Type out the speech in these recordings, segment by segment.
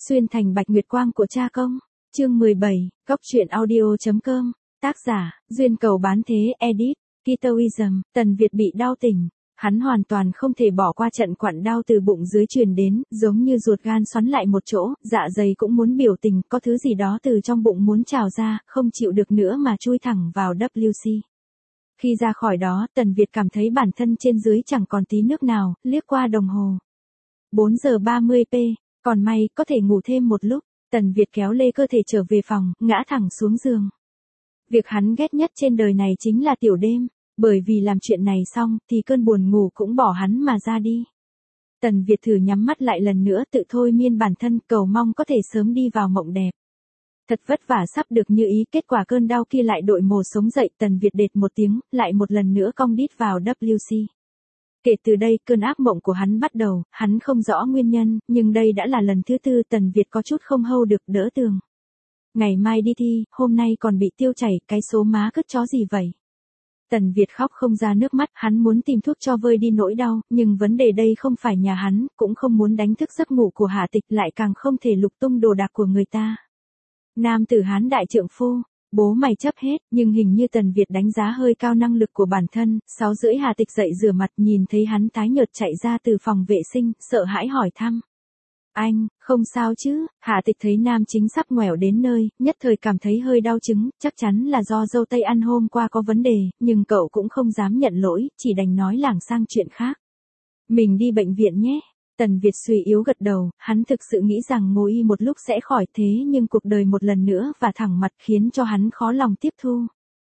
Xuyên thành bạch nguyệt quang của cha công. Chương 17, Góc truyện audio.com. Tác giả, Duyên Cầu Bán Thế, edit, Kitoism. Tần Việt bị đau tỉnh. Hắn hoàn toàn không thể bỏ qua trận quặn đau từ bụng dưới truyền đến, giống như ruột gan xoắn lại một chỗ, dạ dày cũng muốn biểu tình, có thứ gì đó từ trong bụng muốn trào ra, không chịu được nữa mà chui thẳng vào WC. Khi ra khỏi đó, Tần Việt cảm thấy bản thân trên dưới chẳng còn tí nước nào, liếc qua đồng hồ. 4 giờ 30 p, còn may, có thể ngủ thêm một lúc. Tần Việt kéo lê cơ thể trở về phòng, ngã thẳng xuống giường. Việc hắn ghét nhất trên đời này chính là tiểu đêm, bởi vì làm chuyện này xong, thì cơn buồn ngủ cũng bỏ hắn mà ra đi. Tần Việt thử nhắm mắt lại lần nữa, tự thôi miên bản thân, cầu mong có thể sớm đi vào mộng đẹp. Thật vất vả sắp được như ý, kết quả cơn đau kia lại đội mồ sống dậy. Tần Việt đệt một tiếng, lại một lần nữa cong đít vào WC. Kể từ đây, cơn ác mộng của hắn bắt đầu, hắn không rõ nguyên nhân, nhưng đây đã là lần thứ tư. Tần Việt có chút không hâu được, đỡ tường. Ngày mai đi thi, hôm nay còn bị tiêu chảy, cái số má cứt chó gì vậy? Tần Việt khóc không ra nước mắt, hắn muốn tìm thuốc cho vơi đi nỗi đau, nhưng vấn đề đây không phải nhà hắn, cũng không muốn đánh thức giấc ngủ của Hạ Tịch, lại càng không thể lục tung đồ đạc của người ta. Nam tử Hán đại trượng phu, bố mày chấp hết, nhưng hình như Tần Việt đánh giá hơi cao năng lực của bản thân. 6:30 Hà Tịch dậy rửa mặt, nhìn thấy hắn tái nhợt chạy ra từ phòng vệ sinh, sợ hãi hỏi thăm. Anh, không sao chứ? Hà Tịch thấy nam chính sắp ngoẻo đến nơi, nhất thời cảm thấy hơi đau chứng, chắc chắn là do dâu tây ăn hôm qua có vấn đề, nhưng cậu cũng không dám nhận lỗi, chỉ đành nói lảng sang chuyện khác. Mình đi bệnh viện nhé. Tần Việt suy yếu gật đầu, hắn thực sự nghĩ rằng ngồi y một lúc sẽ khỏi, thế nhưng cuộc đời một lần nữa và thẳng mặt khiến cho hắn khó lòng tiếp thu.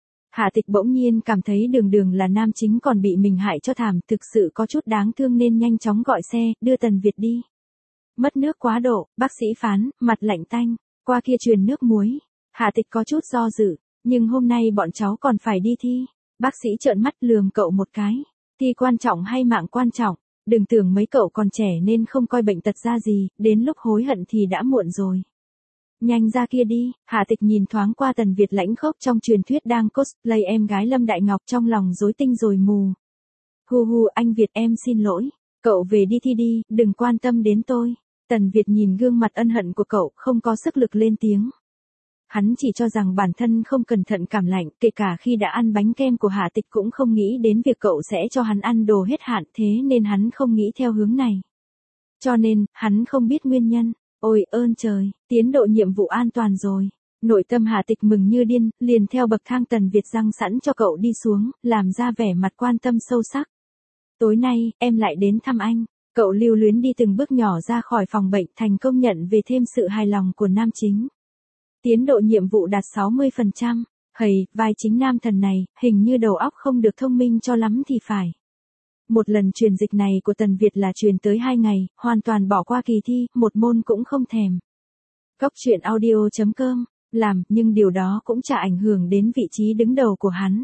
Hạ Tịch bỗng nhiên cảm thấy đường đường là nam chính còn bị mình hại cho thảm, thực sự có chút đáng thương nên nhanh chóng gọi xe, đưa Tần Việt đi. Mất nước quá độ, bác sĩ phán, mặt lạnh tanh, qua kia truyền nước muối. Hạ Tịch có chút do dự, nhưng hôm nay bọn cháu còn phải đi thi. Bác sĩ trợn mắt lườm cậu một cái. Thi quan trọng hay mạng quan trọng? Đừng tưởng mấy cậu còn trẻ nên không coi bệnh tật ra gì, đến lúc hối hận thì đã muộn rồi. Nhanh ra kia đi. Hạ Tịch nhìn thoáng qua Tần Việt lãnh khốc trong truyền thuyết đang cosplay em gái Lâm Đại Ngọc, trong lòng rối tinh rồi mù. Hu hu, anh Việt em xin lỗi. Cậu về đi thi đi, đừng quan tâm đến tôi. Tần Việt nhìn gương mặt ân hận của cậu, không có sức lực lên tiếng. Hắn chỉ cho rằng bản thân không cẩn thận cảm lạnh, kể cả khi đã ăn bánh kem của Hạ Tịch cũng không nghĩ đến việc cậu sẽ cho hắn ăn đồ hết hạn, thế nên hắn không nghĩ theo hướng này. Cho nên, hắn không biết nguyên nhân. Ôi ơn trời, tiến độ nhiệm vụ an toàn rồi. Nội tâm Hạ Tịch mừng như điên, liền theo bậc thang Tần Việt răng sẵn cho cậu đi xuống, làm ra vẻ mặt quan tâm sâu sắc. Tối nay, em lại đến thăm anh. Cậu lưu luyến đi từng bước nhỏ ra khỏi phòng bệnh, thành công nhận về thêm sự hài lòng của nam chính. Tiến độ nhiệm vụ đạt 60%. Hầy, vai chính nam thần này, hình như đầu óc không được thông minh cho lắm thì phải. Một lần truyền dịch này của Tần Việt là truyền tới 2 ngày, hoàn toàn bỏ qua kỳ thi, một môn cũng không thèm. Góc truyện audio.com, làm, nhưng điều đó cũng chả ảnh hưởng đến vị trí đứng đầu của hắn.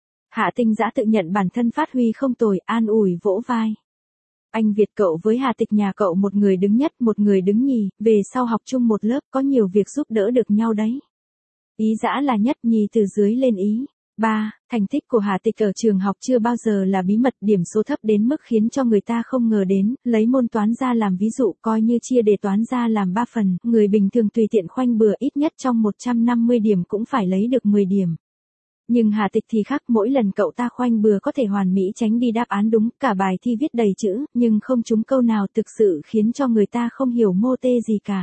Hạ Tinh Dã tự nhận bản thân phát huy không tồi, an ủi vỗ vai. Anh Việt, cậu với Hạ Tịch nhà cậu một người đứng nhất, một người đứng nhì, về sau học chung một lớp, có nhiều việc giúp đỡ được nhau đấy. Ý Dã là nhất, nhì từ dưới lên ý. 3. Thành tích của Hạ Tịch ở trường học chưa bao giờ là bí mật, điểm số thấp đến mức khiến cho người ta không ngờ đến, lấy môn toán ra làm ví dụ, coi như chia đề toán ra làm 3 phần, người bình thường tùy tiện khoanh bừa ít nhất trong 150 điểm cũng phải lấy được 10 điểm. Nhưng Hạ Tịch thì khác, mỗi lần cậu ta khoanh bừa có thể hoàn mỹ tránh đi đáp án đúng, cả bài thi viết đầy chữ, nhưng không trúng câu nào, thực sự khiến cho người ta không hiểu mô tê gì cả.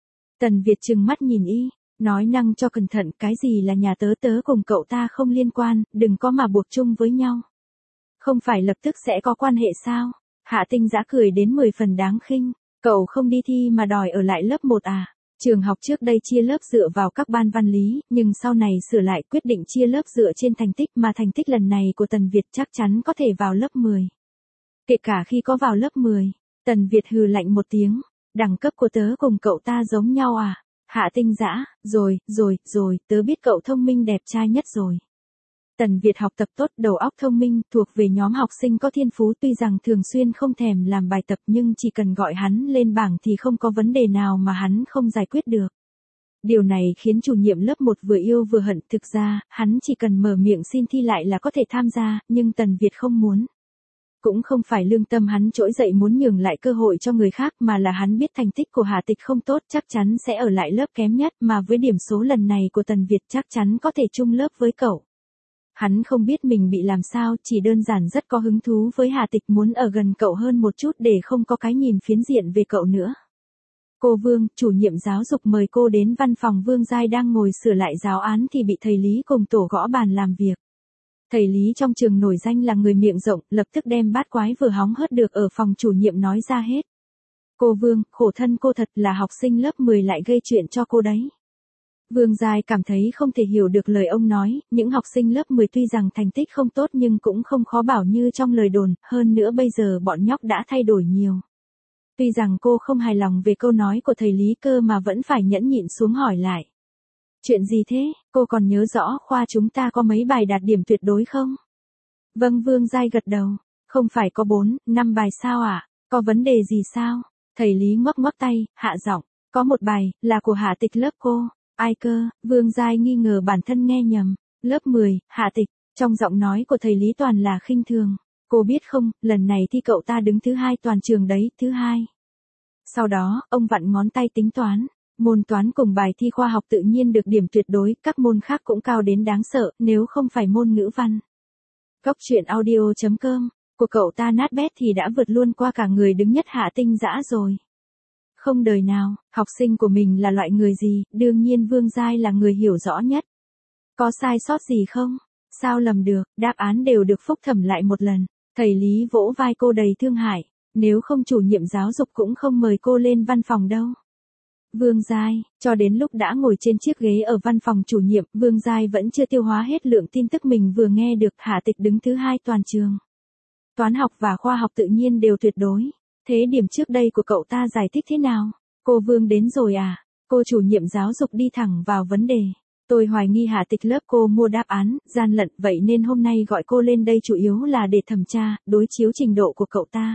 Tần Việt trừng mắt nhìn y, nói năng cho cẩn thận, cái gì là nhà tớ, tớ cùng cậu ta không liên quan, đừng có mà buộc chung với nhau. Không phải lập tức sẽ có quan hệ sao? Hạ Tinh Dã cười đến 10 phần đáng khinh, cậu không đi thi mà đòi ở lại lớp 1 à? Trường học trước đây chia lớp dựa vào các ban văn lý, nhưng sau này sửa lại quyết định chia lớp dựa trên thành tích, mà thành tích lần này của Tần Việt chắc chắn có thể vào lớp 10. Kể cả khi có vào lớp 10, Tần Việt hừ lạnh một tiếng, đẳng cấp của tớ cùng cậu ta giống nhau à? Hạ Tinh Dã, rồi, tớ biết cậu thông minh đẹp trai nhất rồi. Tần Việt học tập tốt, đầu óc thông minh, thuộc về nhóm học sinh có thiên phú, tuy rằng thường xuyên không thèm làm bài tập nhưng chỉ cần gọi hắn lên bảng thì không có vấn đề nào mà hắn không giải quyết được. Điều này khiến chủ nhiệm lớp 1 vừa yêu vừa hận, thực ra, hắn chỉ cần mở miệng xin thi lại là có thể tham gia, nhưng Tần Việt không muốn. cũng không phải lương tâm hắn trỗi dậy muốn nhường lại cơ hội cho người khác mà là hắn biết thành tích của Hà Tịch không tốt chắc chắn sẽ ở lại lớp kém nhất mà với điểm số lần này của Tần Việt chắc chắn có thể chung lớp với cậu. Hắn không biết mình bị làm sao, chỉ đơn giản rất có hứng thú với Hà Tịch muốn ở gần cậu hơn một chút để không có cái nhìn phiến diện về cậu nữa. Cô Vương, chủ nhiệm giáo dục mời cô đến văn phòng. Vương Giai đang ngồi sửa lại giáo án thì bị thầy Lý cùng tổ gõ bàn làm việc. Thầy Lý trong trường nổi danh là người miệng rộng, lập tức đem bát quái vừa hóng hớt được ở phòng chủ nhiệm nói ra hết. Cô Vương, khổ thân cô thật là học sinh lớp 10 lại gây chuyện cho cô đấy. Vương Giai cảm thấy không thể hiểu được lời ông nói, những học sinh lớp 10 tuy rằng thành tích không tốt nhưng cũng không khó bảo như trong lời đồn, hơn nữa bây giờ bọn nhóc đã thay đổi nhiều. Tuy rằng cô không hài lòng về câu nói của thầy Lý cơ mà vẫn phải nhẫn nhịn xuống hỏi lại. Chuyện gì thế, cô còn nhớ rõ khoa chúng ta có mấy bài đạt điểm tuyệt đối không? Vâng, Vương Giai gật đầu. Không phải có 4, 5 bài sao ạ? Có vấn đề gì sao? Thầy Lý ngoắc ngoắc tay, hạ giọng. Có một bài, là của Hạ Tịch lớp cô. Ai cơ? Vương Giai nghi ngờ bản thân nghe nhầm. Lớp 10, Hạ Tịch. Trong giọng nói của thầy Lý toàn là khinh thường. Cô biết không, lần này thi cậu ta đứng thứ 2 toàn trường đấy, thứ 2. Sau đó, ông vặn ngón tay tính toán. Môn toán cùng bài thi khoa học tự nhiên được điểm tuyệt đối, các môn khác cũng cao đến đáng sợ, nếu không phải môn ngữ văn. Góc truyện audio.com, của cậu ta nát bét thì đã vượt luôn qua cả người đứng nhất Hạ Tinh Dã rồi. Không đời nào, học sinh của mình là loại người gì, đương nhiên Vương Giai là người hiểu rõ nhất. Có sai sót gì không? Sao lầm được, đáp án đều được phúc thẩm lại một lần. Thầy Lý vỗ vai cô đầy thương hại, nếu không chủ nhiệm giáo dục cũng không mời cô lên văn phòng đâu. Vương Giai, cho đến lúc đã ngồi trên chiếc ghế ở văn phòng chủ nhiệm, Vương Giai vẫn chưa tiêu hóa hết lượng tin tức mình vừa nghe được. Hạ Tịch đứng thứ 2 toàn trường. Toán học và khoa học tự nhiên đều tuyệt đối. Thế điểm trước đây của cậu ta giải thích thế nào? Cô Vương đến rồi à? Cô chủ nhiệm giáo dục đi thẳng vào vấn đề. Tôi hoài nghi Hạ Tịch lớp cô mua đáp án, gian lận, vậy nên hôm nay gọi cô lên đây chủ yếu là để thẩm tra, đối chiếu trình độ của cậu ta.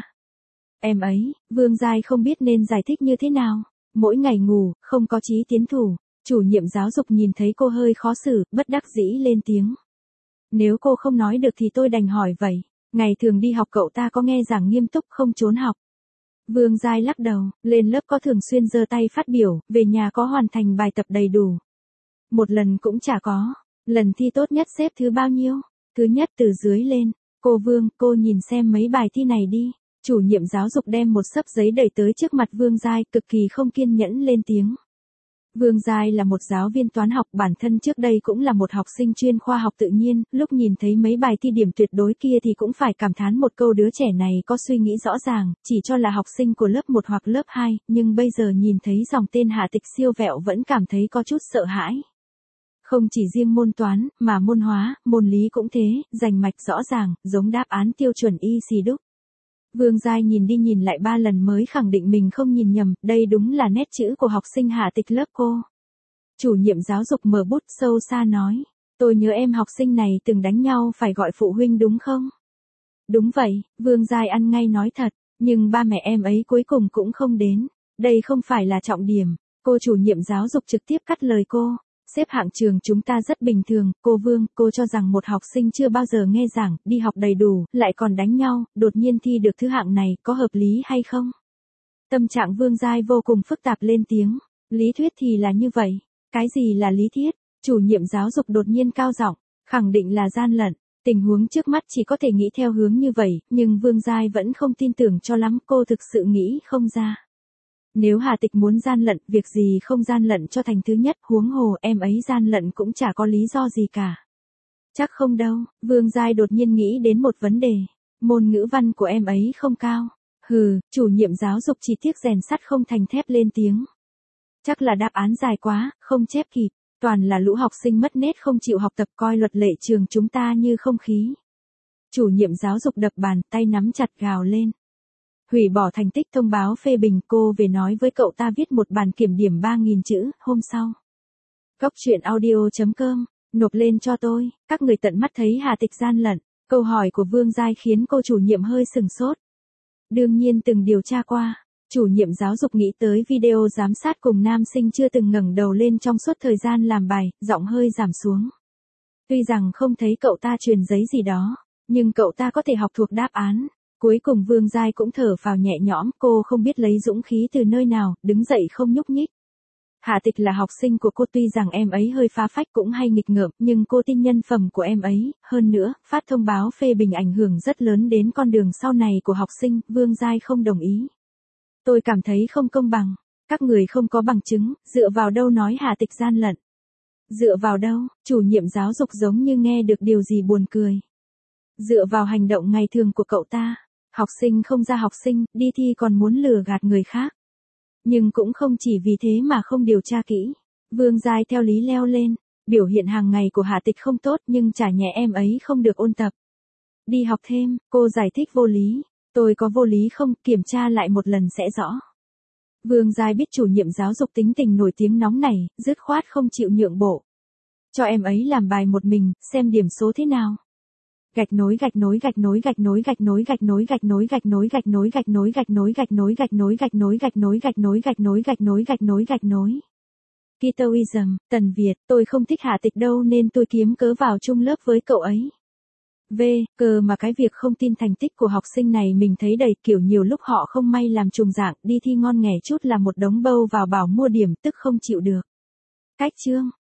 Em ấy, Vương Giai không biết nên giải thích như thế nào. Mỗi ngày ngủ, không có chí tiến thủ. Chủ nhiệm giáo dục nhìn thấy cô hơi khó xử, bất đắc dĩ lên tiếng. Nếu cô không nói được thì tôi đành hỏi vậy. Ngày thường đi học cậu ta có nghe giảng nghiêm túc không trốn học? Vương Giai lắc đầu, lên lớp có thường xuyên giơ tay phát biểu, về nhà có hoàn thành bài tập đầy đủ. Một lần cũng chả có. Lần thi tốt nhất xếp thứ bao nhiêu? Thứ nhất từ dưới lên. Cô Vương, cô nhìn xem mấy bài thi này đi. Chủ nhiệm giáo dục đem một xấp giấy đẩy tới trước mặt Vương Giai, cực kỳ không kiên nhẫn lên tiếng. Vương Giai là một giáo viên toán học, bản thân trước đây cũng là một học sinh chuyên khoa học tự nhiên, lúc nhìn thấy mấy bài thi điểm tuyệt đối kia thì cũng phải cảm thán một câu đứa trẻ này có suy nghĩ rõ ràng, chỉ cho là học sinh của lớp 1 hoặc lớp 2, nhưng bây giờ nhìn thấy dòng tên Hạ Tịch siêu vẹo vẫn cảm thấy có chút sợ hãi. Không chỉ riêng môn toán, mà môn hóa, môn lý cũng thế, rành mạch rõ ràng, giống đáp án tiêu chuẩn y xì đúc. Vương Giai nhìn đi nhìn lại 3 lần mới khẳng định mình không nhìn nhầm, đây đúng là nét chữ của học sinh Hạ Tịch lớp cô. Chủ nhiệm giáo dục mở bút sâu xa nói, tôi nhớ em học sinh này từng đánh nhau phải gọi phụ huynh đúng không? Đúng vậy, Vương Giai ăn ngay nói thật, nhưng ba mẹ em ấy cuối cùng cũng không đến. Đây không phải là trọng điểm. Cô chủ nhiệm giáo dục trực tiếp cắt lời cô. Xếp hạng trường chúng ta rất bình thường, cô Vương, cô cho rằng một học sinh chưa bao giờ nghe giảng, đi học đầy đủ, lại còn đánh nhau, đột nhiên thi được thứ hạng này, có hợp lý hay không? Tâm trạng Vương Giai vô cùng phức tạp lên tiếng. Lý thuyết thì là như vậy. Cái gì là lý thuyết? Chủ nhiệm giáo dục đột nhiên cao giọng, khẳng định là gian lận. Tình huống trước mắt chỉ có thể nghĩ theo hướng như vậy, nhưng Vương Giai vẫn không tin tưởng cho lắm, cô thực sự nghĩ không ra. Nếu Hà Tịch muốn gian lận, việc gì không gian lận cho thành thứ nhất, huống hồ em ấy gian lận cũng chả có lý do gì cả. Chắc không đâu, Vương Giai đột nhiên nghĩ đến một vấn đề. Môn ngữ văn của em ấy không cao. Hừ, chủ nhiệm giáo dục chỉ tiếc rèn sắt không thành thép lên tiếng. Chắc là đáp án dài quá, không chép kịp. Toàn là lũ học sinh mất nết không chịu học tập, coi luật lệ trường chúng ta như không khí. Chủ nhiệm giáo dục đập bàn, tay nắm chặt gào lên. Hủy bỏ thành tích thông báo phê bình, cô về nói với cậu ta viết một bản kiểm điểm 3.000 chữ, hôm sau. Góc truyện audio.com, nộp lên cho tôi, các người tận mắt thấy Hà Tịch gian lận. Câu hỏi của Vương Giai khiến cô chủ nhiệm hơi sừng sốt. Đương nhiên từng điều tra qua. Chủ nhiệm giáo dục nghĩ tới video giám sát cùng nam sinh chưa từng ngẩng đầu lên trong suốt thời gian làm bài, giọng hơi giảm xuống. Tuy rằng không thấy cậu ta truyền giấy gì đó, nhưng cậu ta có thể học thuộc đáp án. Cuối cùng Vương Giai cũng thở phào nhẹ nhõm, cô không biết lấy dũng khí từ nơi nào, đứng dậy không nhúc nhích. Hạ Tịch là học sinh của cô, tuy rằng em ấy hơi phá phách cũng hay nghịch ngợm, nhưng cô tin nhân phẩm của em ấy, hơn nữa, phát thông báo phê bình ảnh hưởng rất lớn đến con đường sau này của học sinh, Vương Giai không đồng ý. Tôi cảm thấy không công bằng, các người không có bằng chứng, dựa vào đâu nói Hạ Tịch gian lận. Dựa vào đâu, chủ nhiệm giáo dục giống như nghe được điều gì buồn cười. Dựa vào hành động ngày thường của cậu ta, học sinh không ra học sinh, đi thi còn muốn lừa gạt người khác. Nhưng cũng không chỉ vì thế mà không điều tra kỹ. Vương Giai theo lý leo lên, biểu hiện hàng ngày của Hạ Tịch không tốt nhưng chả nhẽ em ấy không được ôn tập. Đi học thêm, cô giải thích vô lý. Tôi có vô lý không, kiểm tra lại một lần sẽ rõ. Vương Giai biết chủ nhiệm giáo dục tính tình nổi tiếng nóng này, dứt khoát không chịu nhượng bộ. Cho em ấy làm bài một mình, xem điểm số thế nào. Gạch nối gạch nối gạch nối gạch nối gạch nối gạch nối gạch nối gạch nối gạch nối gạch nối gạch nối gạch nối gạch nối gạch nối gạch nối gạch nối gạch nối gạch nối gạch nối gạch nối. Kitoism, Tần Việt, tôi không thích Hạ Tịch đâu nên tôi kiếm cớ vào chung lớp với cậu ấy. Cơ mà cái việc không tin thành tích của học sinh này mình thấy đầy kiểu nhiều lúc họ không may làm trùng dạng, đi thi ngon nghẻ chút là một đống bâu vào bảo mua điểm tức không chịu được. Cách chương